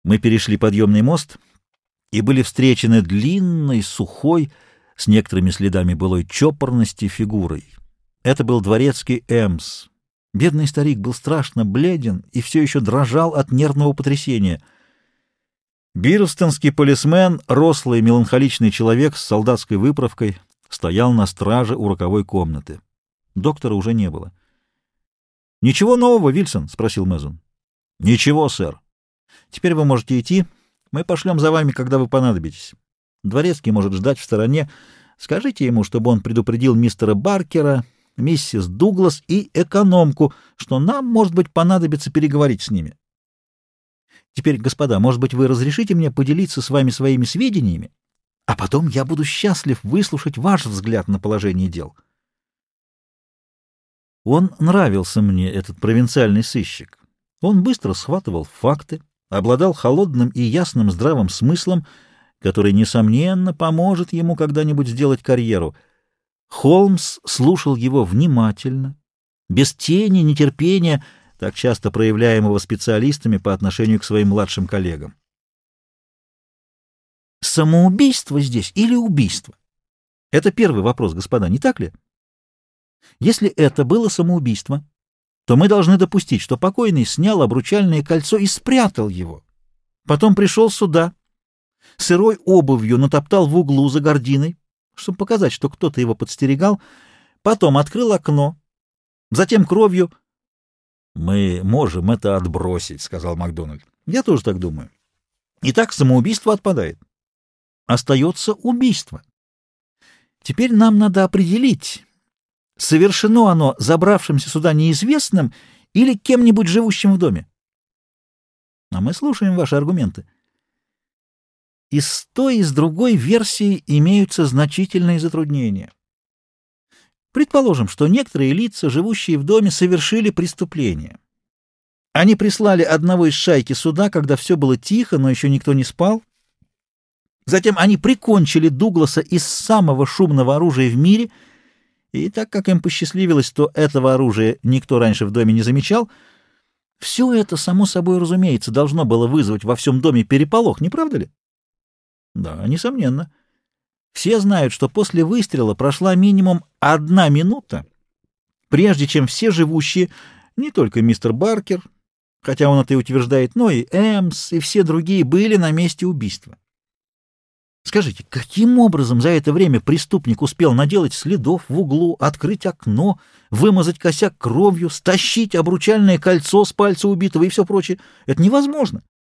Мы перешли подъемный мост и были встречены длинной, сухой, с некоторыми следами былой чопорности фигурой. Это был дворецкий Эмс. Бедный старик был страшно бледен и все еще дрожал от нервного потрясения. Бирстонский полисмен, рослый меланхоличный человек с солдатской выправкой, стоял на страже у роковой комнаты. Доктора уже не было. — Ничего нового, Вильсон? — спросил Мезон. — Ничего, сэр. Теперь вы можете идти. Мы пошлем за вами, когда вы понадобитесь. Дворецкий может ждать в стороне. Скажите ему, чтобы он предупредил мистера Баркера, миссис Дуглас и экономку, что нам, может быть, понадобится переговорить с ними. Теперь, господа, может быть, вы разрешите мне поделиться с вами своими сведениями, а потом я буду счастлив выслушать ваш взгляд на положение дел. Он нравился мне, этот провинциальный сыщик. Он быстро схватывал факты, обладал холодным и ясным здравым смыслом, который, несомненно, поможет ему когда-нибудь сделать карьеру. Холмс слушал его внимательно, без тени нетерпения, так часто проявляемого специалистами по отношению к своим младшим коллегам. Самоубийство здесь или убийство? Это первый вопрос, господа, не так ли? Если это было самоубийство, то мы должны допустить, что покойный снял обручальное кольцо и спрятал его. Потом пришел сюда, сырой обувью натоптал в углу за гардиной, чтобы показать, что кто-то его подстерегал, потом открыл окно, затем кровью... — Мы можем это отбросить, — сказал Макдональд. — Я тоже так думаю. Итак, самоубийство отпадает. Остается убийство. Теперь нам надо определить, совершено оно забравшимся сюда неизвестным или кем-нибудь живущим в доме. А мы слушаем ваши аргументы. И с той, и с другой версией имеются значительные затруднения. Предположим, что некоторые лица, живущие в доме, совершили преступление. Они прислали одного из шайки сюда, когда все было тихо, но еще никто не спал. Затем они прикончили Дугласа из самого шумного оружия в мире, и так как им посчастливилось, то этого оружия никто раньше в доме не замечал, все это, само собой разумеется, должно было вызвать во всем доме переполох, не правда ли? Да, несомненно. Все знают, что после выстрела прошла минимум 1 минута, прежде чем все живущие, не только мистер Баркер, хотя он это и утверждает, но и Эмс, и все другие были на месте убийства. Скажите, каким образом за это время преступник успел наделать следов в углу, открыть окно, вымазать косяк кровью, стащить обручальное кольцо с пальца убитого и все прочее? Это невозможно.